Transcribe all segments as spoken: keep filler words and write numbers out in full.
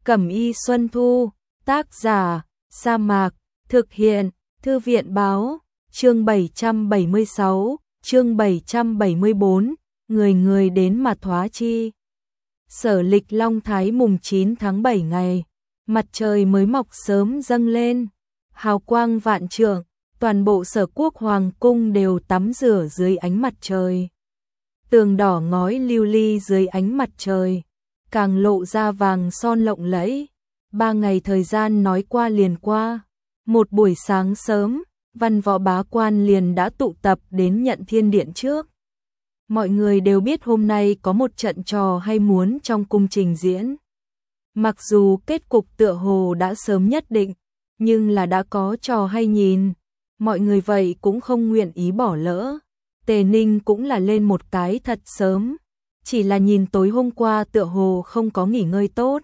Cẩm y Xuân Thu, tác giả, Sa Mạc, thực hiện, Thư viện báo, chương bảy trăm bảy mươi sáu, chương bảy trăm bảy mươi bốn, người người đến mà thoá chi. Sở lịch Long Thái mùng chín tháng bảy ngày, mặt trời mới mọc sớm dâng lên, hào quang vạn trượng, toàn bộ Sở Quốc Hoàng cung đều tắm rửa dưới ánh mặt trời. Tường đỏ ngói lưu ly dưới ánh mặt trời, càng lộ ra vàng son lộng lẫy. Ba ngày thời gian nói qua liền qua, một buổi sáng sớm, văn võ bá quan liền đã tụ tập đến Nhận Thiên Điện trước. Mọi người đều biết hôm nay có một trận trò hay muốn trong cung trình diễn. Mặc dù kết cục tựa hồ đã sớm nhất định, nhưng là đã có trò hay nhìn, mọi người vậy cũng không nguyện ý bỏ lỡ. Tề Ninh cũng là lên một cái thật sớm, chỉ là nhìn tối hôm qua tựa hồ không có nghỉ ngơi tốt.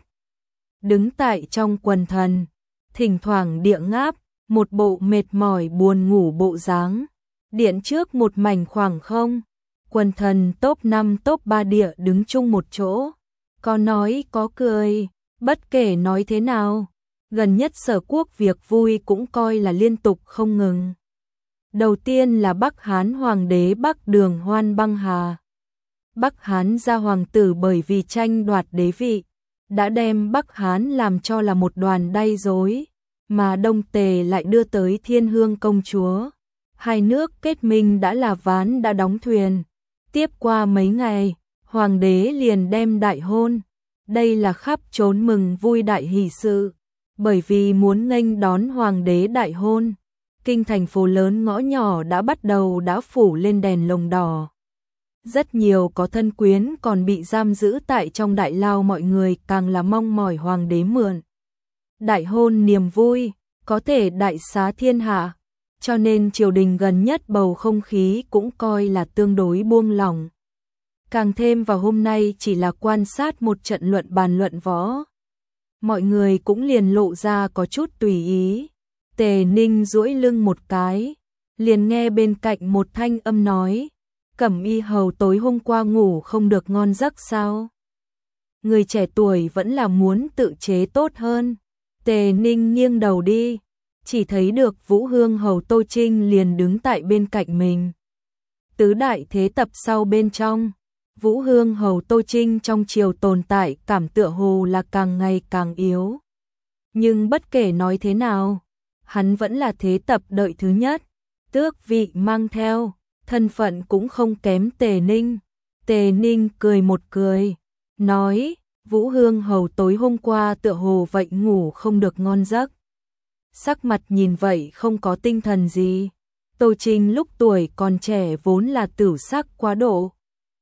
Đứng tại trong quần thần, thỉnh thoảng địa ngáp, một bộ mệt mỏi buồn ngủ bộ dáng. Điện trước một mảnh khoảng không, quần thần top năm top ba địa đứng chung một chỗ, có nói có cười, bất kể nói thế nào, gần nhất Sở Quốc việc vui cũng coi là liên tục không ngừng. Đầu tiên là Bắc Hán Hoàng đế Bắc Đường Hoan băng hà. Bắc Hán gia hoàng tử bởi vì tranh đoạt đế vị, đã đem Bắc Hán làm cho là một đoàn đay rối, mà Đông Tề lại đưa tới Thiên Hương công chúa. Hai nước kết minh đã là ván đã đóng thuyền. Tiếp qua mấy ngày, Hoàng đế liền đem đại hôn. Đây là khắp trốn mừng vui đại hỷ sự, bởi vì muốn nghênh đón Hoàng đế đại hôn. Kinh thành phố lớn ngõ nhỏ đã bắt đầu đã phủ lên đèn lồng đỏ. Rất nhiều có thân quyến còn bị giam giữ tại trong đại lao, mọi người càng là mong mỏi Hoàng đế mượn đại hôn niềm vui, có thể đại xá thiên hạ, cho nên triều đình gần nhất bầu không khí cũng coi là tương đối buông lỏng. Càng thêm vào hôm nay chỉ là quan sát một trận luận bàn luận võ, mọi người cũng liền lộ ra có chút tùy ý. Tề Ninh duỗi lưng một cái, liền nghe bên cạnh một thanh âm nói: Cẩm y hầu tối hôm qua ngủ không được ngon giấc sao? Người trẻ tuổi vẫn là muốn tự chế tốt hơn. Tề Ninh nghiêng đầu đi, chỉ thấy được Vũ Hương hầu Tô Trinh liền đứng tại bên cạnh mình. Tứ đại thế tập sau bên trong, Vũ Hương hầu Tô Trinh trong triều tồn tại cảm tựa hồ là càng ngày càng yếu. Nhưng bất kể nói thế nào, hắn vẫn là thế tập đợi thứ nhất, tước vị mang theo, thân phận cũng không kém Tề Ninh. Tề Ninh cười một cười, nói: Vũ Hương hầu tối hôm qua tựa hồ vậy ngủ không được ngon giấc. Sắc mặt nhìn vậy không có tinh thần gì. Tô Trinh lúc tuổi còn trẻ vốn là tửu sắc quá độ.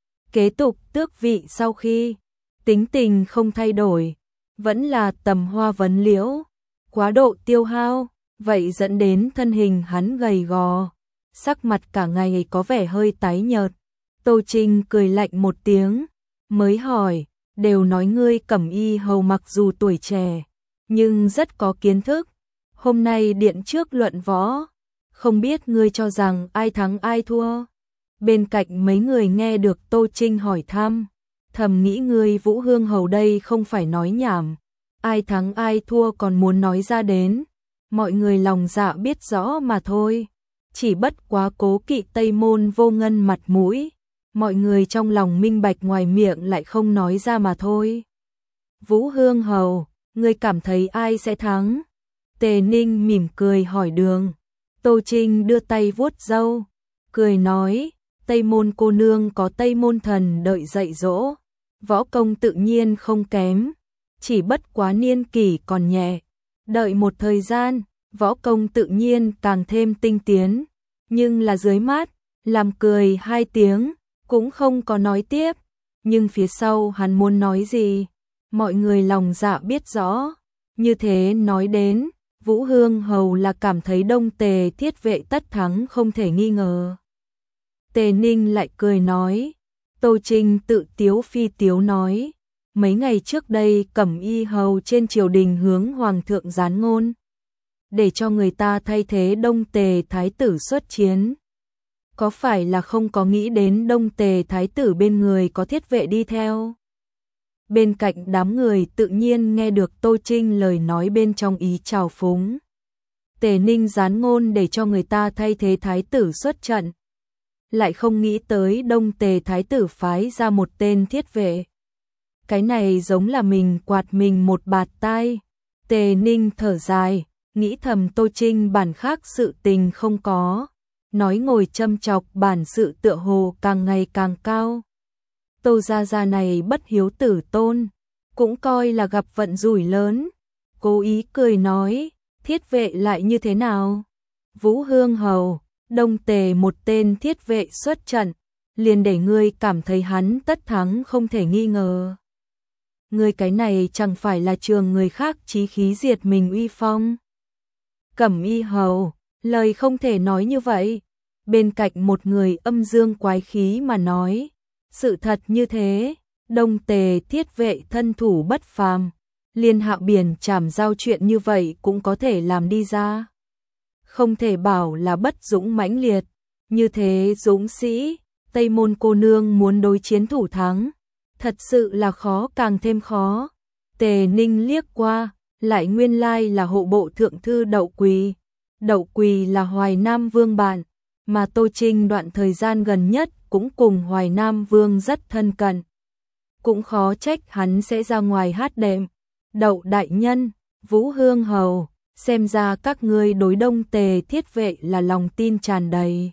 Kế tục tước vị sau khi, tính tình không thay đổi, vẫn là tầm hoa vấn liễu, quá độ tiêu hao, vậy dẫn đến thân hình hắn gầy gò, sắc mặt cả ngày có vẻ hơi tái nhợt. Tô Trinh cười lạnh một tiếng, mới hỏi: đều nói ngươi Cẩm y hầu mặc dù tuổi trẻ, nhưng rất có kiến thức. Hôm nay điện trước luận võ, không biết ngươi cho rằng ai thắng ai thua? Bên cạnh mấy người nghe được Tô Trinh hỏi thăm, thầm nghĩ ngươi Vũ Hương hầu đây không phải nói nhảm, ai thắng ai thua còn muốn nói ra đến. Mọi người lòng dạ biết rõ mà thôi, chỉ bất quá cố kỵ Tây Môn Vô Ngân mặt mũi, mọi người trong lòng minh bạch ngoài miệng lại không nói ra mà thôi. Vũ Hương hầu, ngươi cảm thấy ai sẽ thắng? Tề Ninh mỉm cười hỏi đường. Tô Trinh đưa tay vuốt râu, cười nói: Tây Môn cô nương có Tây Môn thần đợi dạy dỗ, võ công tự nhiên không kém, chỉ bất quá niên kỷ còn nhẹ, đợi một thời gian, võ công tự nhiên càng thêm tinh tiến. Nhưng là dưới mát, làm cười hai tiếng, cũng không có nói tiếp. Nhưng phía sau hắn muốn nói gì, mọi người lòng dạ biết rõ. Như thế nói đến, Vũ Hương hầu là cảm thấy Đông Tề thiết vệ tất thắng không thể nghi ngờ. Tề Ninh lại cười nói. Tô Trinh tự tiếu phi tiếu nói: mấy ngày trước đây Cẩm y hầu trên triều đình hướng Hoàng thượng gián ngôn, để cho người ta thay thế Đông Tề thái tử xuất chiến. Có phải là không có nghĩ đến Đông Tề thái tử bên người có thiết vệ đi theo? Bên cạnh đám người tự nhiên nghe được Tô Trinh lời nói bên trong ý trào phúng. Tề Ninh gián ngôn để cho người ta thay thế thái tử xuất trận. Lại không nghĩ tới Đông Tề thái tử phái ra một tên thiết vệ. Cái này giống là mình quạt mình một bạt tai. Tề Ninh thở dài, nghĩ thầm Tô Trinh bản khác sự tình không có. Nói ngồi châm chọc bản sự tựa hồ càng ngày càng cao. Tô gia gia này bất hiếu tử tôn, cũng coi là gặp vận rủi lớn. Cố ý cười nói, thiết vệ lại như thế nào? Vũ Hương Hầu, Đông Tề một tên thiết vệ xuất trận, liền để ngươi cảm thấy hắn tất thắng không thể nghi ngờ. Ngươi cái này chẳng phải là trường người khác chí khí diệt mình uy phong. Cẩm Y Hầu, lời không thể nói như vậy. Bên cạnh một người âm dương quái khí mà nói, sự thật như thế, Đông Tề thiết vệ thân thủ bất phàm, liên hạ biển trảm giao chuyện như vậy cũng có thể làm đi ra. Không thể bảo là bất dũng mãnh liệt, như thế dũng sĩ, Tây Môn cô nương muốn đối chiến thủ thắng, thật sự là khó càng thêm khó. Tề Ninh liếc qua, lại nguyên lai là hộ bộ thượng thư Đậu Quỳ. Đậu Quỳ là Hoài Nam Vương bạn, mà Tô Trinh đoạn thời gian gần nhất cũng cùng Hoài Nam Vương rất thân cận. Cũng khó trách hắn sẽ ra ngoài hát đệm. Đậu đại nhân, Vũ Hương Hầu, xem ra các ngươi đối Đông Tề thiết vệ là lòng tin tràn đầy.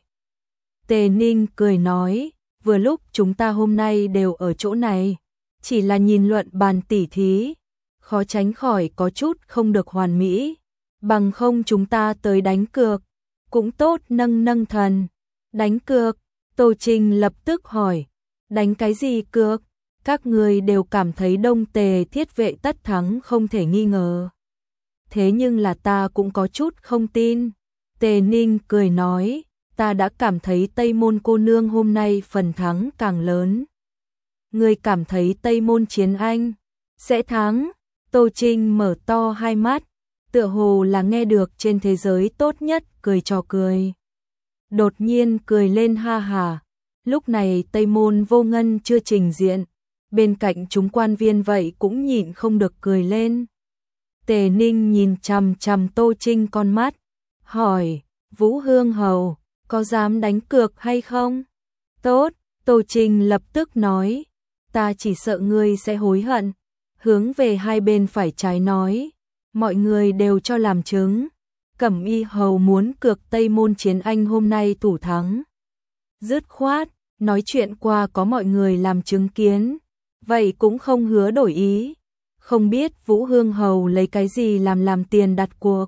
Tề Ninh cười nói, vừa lúc chúng ta hôm nay đều ở chỗ này, chỉ là nhìn luận bàn tỉ thí, khó tránh khỏi có chút không được hoàn mỹ, bằng không chúng ta tới đánh cược, cũng tốt nâng nâng thần. Đánh cược, Tô Trinh lập tức hỏi, đánh cái gì cược? Các người đều cảm thấy Đông Tề thiết vệ tất thắng không thể nghi ngờ. Thế nhưng là ta cũng có chút không tin. Tề Ninh cười nói, ta đã cảm thấy Tây Môn cô nương hôm nay phần thắng càng lớn. Người cảm thấy Tây Môn Chiến Anh sẽ thắng? Tô Trinh mở to hai mắt, tựa hồ là nghe được trên thế giới tốt nhất cười trò cười. Đột nhiên cười lên ha hà. Lúc này Tây Môn Vô Ngân chưa trình diện, bên cạnh chúng quan viên vậy cũng nhịn không được cười lên. Tề Ninh nhìn chằm chằm Tô Trinh con mắt, hỏi, Vũ Hương Hầu, có dám đánh cược hay không? Tốt, Tô Trinh lập tức nói, ta chỉ sợ ngươi sẽ hối hận. Hướng về hai bên phải trái nói, mọi người đều cho làm chứng. Cẩm Y Hầu muốn cược Tây Môn Chiến Anh hôm nay thủ thắng. Dứt khoát, nói chuyện qua có mọi người làm chứng kiến, vậy cũng không hứa đổi ý. Không biết Vũ Hương Hầu lấy cái gì làm làm tiền đặt cuộc?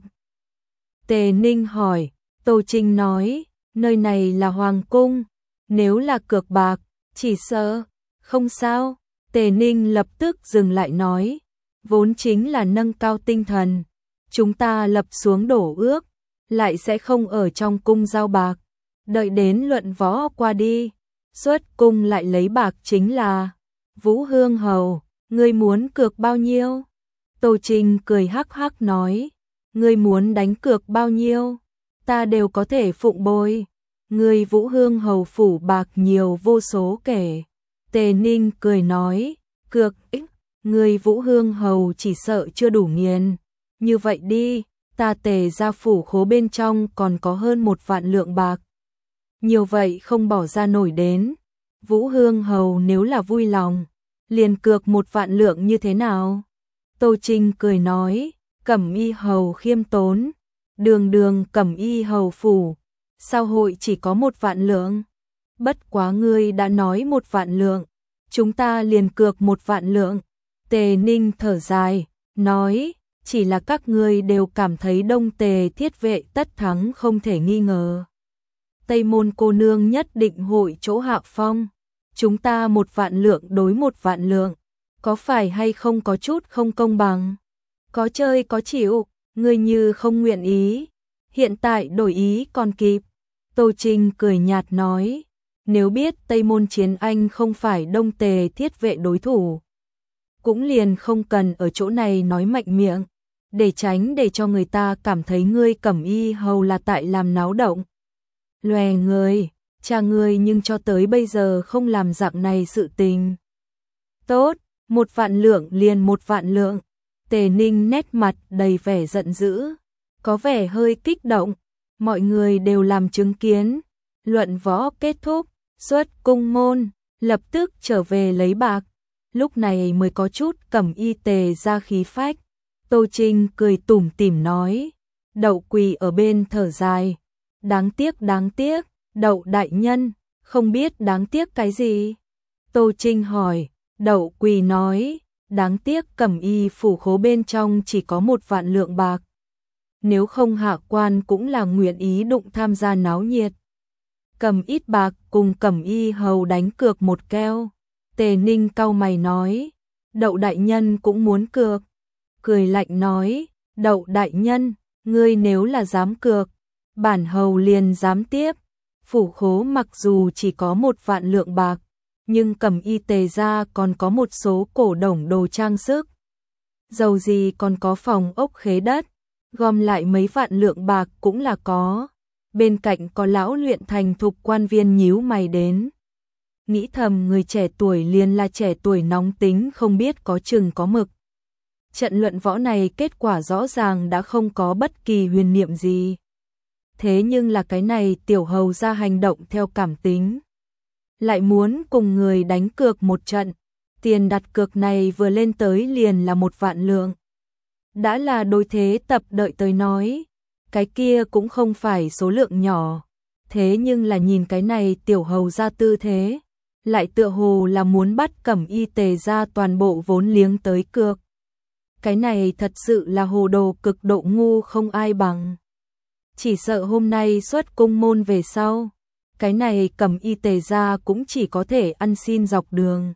Tề Ninh hỏi, Tô Trinh nói, nơi này là Hoàng Cung, nếu là cược bạc, chỉ sợ, không sao. Tề Ninh lập tức dừng lại nói, vốn chính là nâng cao tinh thần. Chúng ta lập xuống đổ ước, lại sẽ không ở trong cung giao bạc. Đợi đến luận võ qua đi, xuất cung lại lấy bạc chính là. Vũ Hương Hầu, ngươi muốn cược bao nhiêu? Tô Trinh cười hắc hắc nói, ngươi muốn đánh cược bao nhiêu? Ta đều có thể phụng bồi. Ngươi Vũ Hương Hầu phủ bạc nhiều vô số kể. Tề Ninh cười nói, cược ít, ngươi Vũ Hương Hầu chỉ sợ chưa đủ nghiền. Như vậy đi, ta Tề gia phủ khố bên trong còn có hơn một vạn lượng bạc. Nhiều vậy không bỏ ra nổi đến. Vũ Hương Hầu nếu là vui lòng, liền cược một vạn lượng như thế nào? Tô Trinh cười nói, Cẩm Y Hầu khiêm tốn, đường đường Cẩm Y Hầu phủ, sao hội chỉ có một vạn lượng? Bất quá ngươi đã nói một vạn lượng, chúng ta liền cược một vạn lượng. Tề Ninh thở dài, nói, chỉ là các ngươi đều cảm thấy Đông Tề thiết vệ tất thắng không thể nghi ngờ. Tây Môn cô nương nhất định hội chỗ hạ phong. Chúng ta một vạn lượng đối một vạn lượng, có phải hay không có chút không công bằng? Có chơi có chịu, ngươi như không nguyện ý, hiện tại đổi ý còn kịp. Tô Trinh cười nhạt nói, nếu biết Tây Môn Chiến Anh không phải Đông Tề thiết vệ đối thủ, cũng liền không cần ở chỗ này nói mạnh miệng, để tránh để cho người ta cảm thấy ngươi Cẩm Y Hầu là tại làm náo động. Lòe người, cha ngươi nhưng cho tới bây giờ không làm dạng này sự tình. Tốt, Một vạn lượng liền một vạn lượng. Tề Ninh nét mặt đầy vẻ giận dữ, có vẻ hơi kích động. Mọi người đều làm chứng kiến. Luận võ kết thúc, xuất cung môn, lập tức trở về lấy bạc. Lúc này mới có chút Cẩm Y Tề ra khí phách. Tô Trinh cười tủm tỉm nói. Đậu Quỳ ở bên thở dài. Đáng tiếc đáng tiếc, Đậu đại nhân, không biết đáng tiếc cái gì? Tô Trinh hỏi. Đậu Quỳ nói, đáng tiếc Cẩm Y phủ khố bên trong chỉ có một vạn lượng bạc. Nếu không hạ quan cũng là nguyện ý đụng tham gia náo nhiệt. Cầm ít bạc cùng Cẩm Y hầu đánh cược một keo. Tề Ninh cau mày nói, Đậu đại nhân cũng muốn cược. Cười lạnh nói, Đậu đại nhân, ngươi nếu là dám cược, bản hầu liền dám tiếp. Phủ khố mặc dù chỉ có một vạn lượng bạc, nhưng Cẩm Y Tề gia còn có một số cổ đồng đồ trang sức. Dầu gì còn có phòng ốc khế đất, gom lại mấy vạn lượng bạc cũng là có. Bên cạnh có lão luyện thành thục quan viên nhíu mày đến. Nghĩ thầm người trẻ tuổi liền là trẻ tuổi nóng tính không biết có chừng có mực. Trận luận võ này kết quả rõ ràng đã không có bất kỳ huyền niệm gì. Thế nhưng là cái này tiểu hầu ra hành động theo cảm tính. Lại muốn cùng người đánh cược một trận. Tiền đặt cược này vừa lên tới liền là một vạn lượng. Đã là đối thế tập đợi tới nói. Cái kia cũng không phải số lượng nhỏ. Thế nhưng là nhìn cái này tiểu hầu ra tư thế. Lại tựa hồ là muốn bắt Cẩm Y Tề ra toàn bộ vốn liếng tới cược. Cái này thật sự là hồ đồ cực độ ngu không ai bằng. Chỉ sợ hôm nay xuất cung môn về sau. Cái này Cẩm Y Tề ra cũng chỉ có thể ăn xin dọc đường.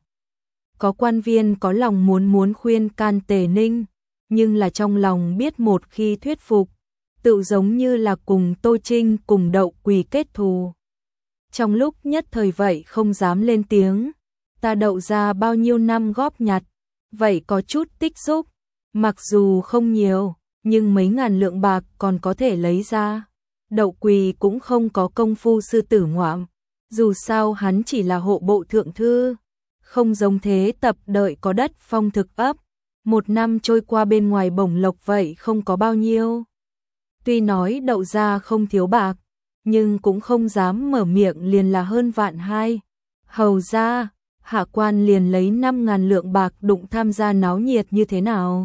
Có quan viên có lòng muốn muốn khuyên can Tề Ninh. Nhưng là trong lòng biết một khi thuyết phục. Tự giống như là cùng Tô Trinh cùng Đậu Quỳ kết thù. Trong lúc nhất thời vậy không dám lên tiếng. Ta Đậu ra bao nhiêu năm góp nhặt. Vậy có chút tích xúc. Mặc dù không nhiều, nhưng mấy ngàn lượng bạc còn có thể lấy ra. Đậu Quỳ cũng không có công phu sư tử ngoạm. Dù sao hắn chỉ là hộ bộ thượng thư. Không giống thế tập đợi có đất phong thực ấp. Một năm trôi qua bên ngoài bổng lộc vậy không có bao nhiêu. Tuy nói Đậu ra không thiếu bạc, nhưng cũng không dám mở miệng liền là hơn vạn hai. Hầu ra, hạ quan liền lấy năm ngàn lượng bạc đụng tham gia náo nhiệt như thế nào?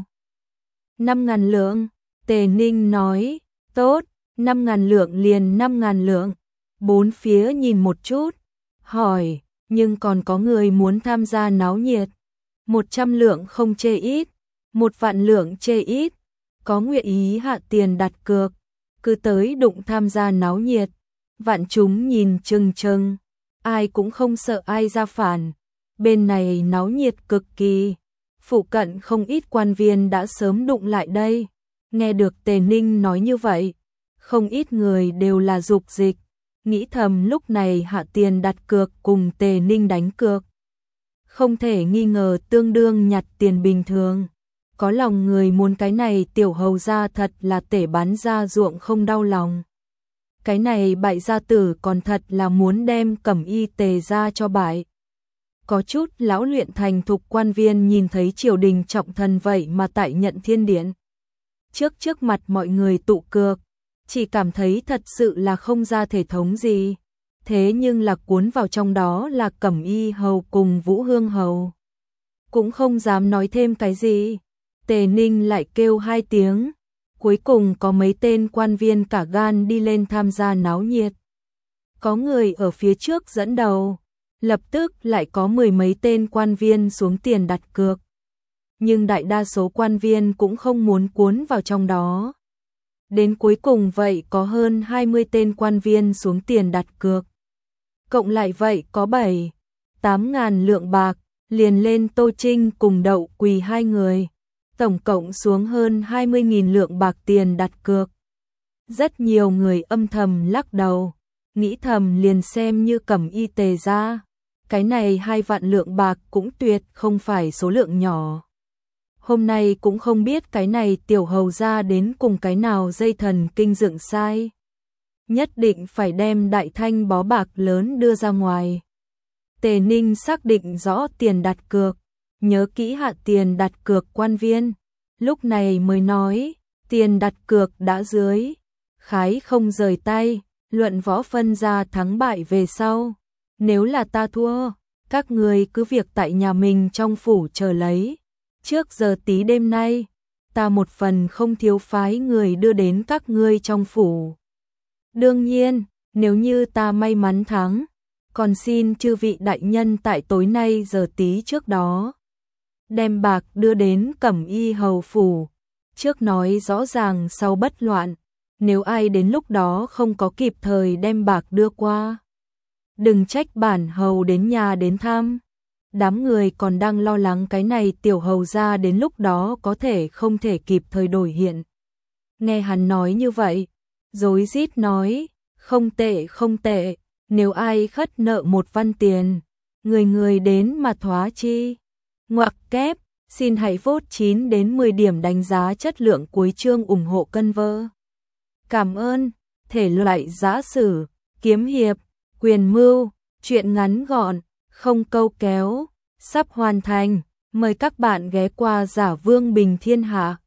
Năm ngàn lượng, Tề Ninh nói, tốt, năm ngàn lượng liền năm ngàn lượng. Bốn phía nhìn một chút, hỏi, nhưng còn có người muốn tham gia náo nhiệt. Một trăm lượng không chê ít, một vạn lượng chê ít. Có nguyện ý hạ tiền đặt cược, cứ tới đụng tham gia náo nhiệt. Vạn chúng nhìn chừng chừng, ai cũng không sợ ai ra phản. Bên này náo nhiệt cực kỳ. Phụ cận không ít quan viên đã sớm đụng lại đây. Nghe được Tề Ninh nói như vậy, không ít người đều là dục dịch. Nghĩ thầm lúc này hạ tiền đặt cược cùng Tề Ninh đánh cược. Không thể nghi ngờ tương đương nhặt tiền bình thường. Có lòng người muốn cái này tiểu hầu ra thật là tể bán ra ruộng không đau lòng. Cái này bại gia tử còn thật là muốn đem Cẩm Y Tề ra cho bại. Có chút lão luyện thành thục quan viên nhìn thấy triều đình trọng thần vậy mà tại Nhận Thiên Điện. Trước trước mặt mọi người tụ cược, chỉ cảm thấy thật sự là không ra thể thống gì. Thế nhưng là cuốn vào trong đó là Cẩm Y hầu cùng Vũ Hương hầu. Cũng không dám nói thêm cái gì. Tề Ninh lại kêu hai tiếng. Cuối cùng có mấy tên quan viên cả gan đi lên tham gia náo nhiệt. Có người ở phía trước dẫn đầu. Lập tức lại có mười mấy tên quan viên xuống tiền đặt cược. Nhưng đại đa số quan viên cũng không muốn cuốn vào trong đó. Đến cuối cùng vậy có hơn hai mươi tên quan viên xuống tiền đặt cược. Cộng lại vậy có bảy, tám ngàn lượng bạc, liền lên Tô Trinh cùng Đậu Quỳ hai người. Tổng cộng xuống hơn hai mươi nghìn lượng bạc tiền đặt cược. Rất nhiều người âm thầm lắc đầu, nghĩ thầm liền xem như Cẩm Y Tề ra. Cái này hai vạn lượng bạc cũng tuyệt không phải số lượng nhỏ. Hôm nay cũng không biết cái này tiểu hầu ra đến cùng cái nào dây thần kinh dựng sai. Nhất định phải đem đại thanh bó bạc lớn đưa ra ngoài. Tề Ninh xác định rõ tiền đặt cược, nhớ kỹ hạ tiền đặt cược quan viên. Lúc này mới nói, tiền đặt cược đã dưới, khái không rời tay, luận võ phân ra thắng bại về sau. Nếu là ta thua, các người cứ việc tại nhà mình trong phủ chờ lấy. Trước giờ tí đêm nay, ta một phần không thiếu phái người đưa đến các ngươi trong phủ. Đương nhiên, nếu như ta may mắn thắng, còn xin chư vị đại nhân tại tối nay giờ tí trước đó đem bạc đưa đến Cẩm Y hầu phủ, trước nói rõ ràng sau bất loạn, nếu ai đến lúc đó không có kịp thời đem bạc đưa qua, đừng trách bản hầu đến nhà đến thăm. Đám người còn đang lo lắng cái này tiểu hầu ra đến lúc đó có thể không thể kịp thời đổi hiện. Nghe hắn nói như vậy, rối rít nói, không tệ không tệ, nếu ai khất nợ một văn tiền, người người đến mà thoá chi. Ngoặc kép, xin hãy vote chín đến mười điểm đánh giá chất lượng cuối chương ủng hộ cân vơ. Cảm ơn, thể loại giã sử, kiếm hiệp, quyền mưu, truyện ngắn gọn, không câu kéo, sắp hoàn thành, mời các bạn ghé qua Giả Vương Bình Thiên Hạ.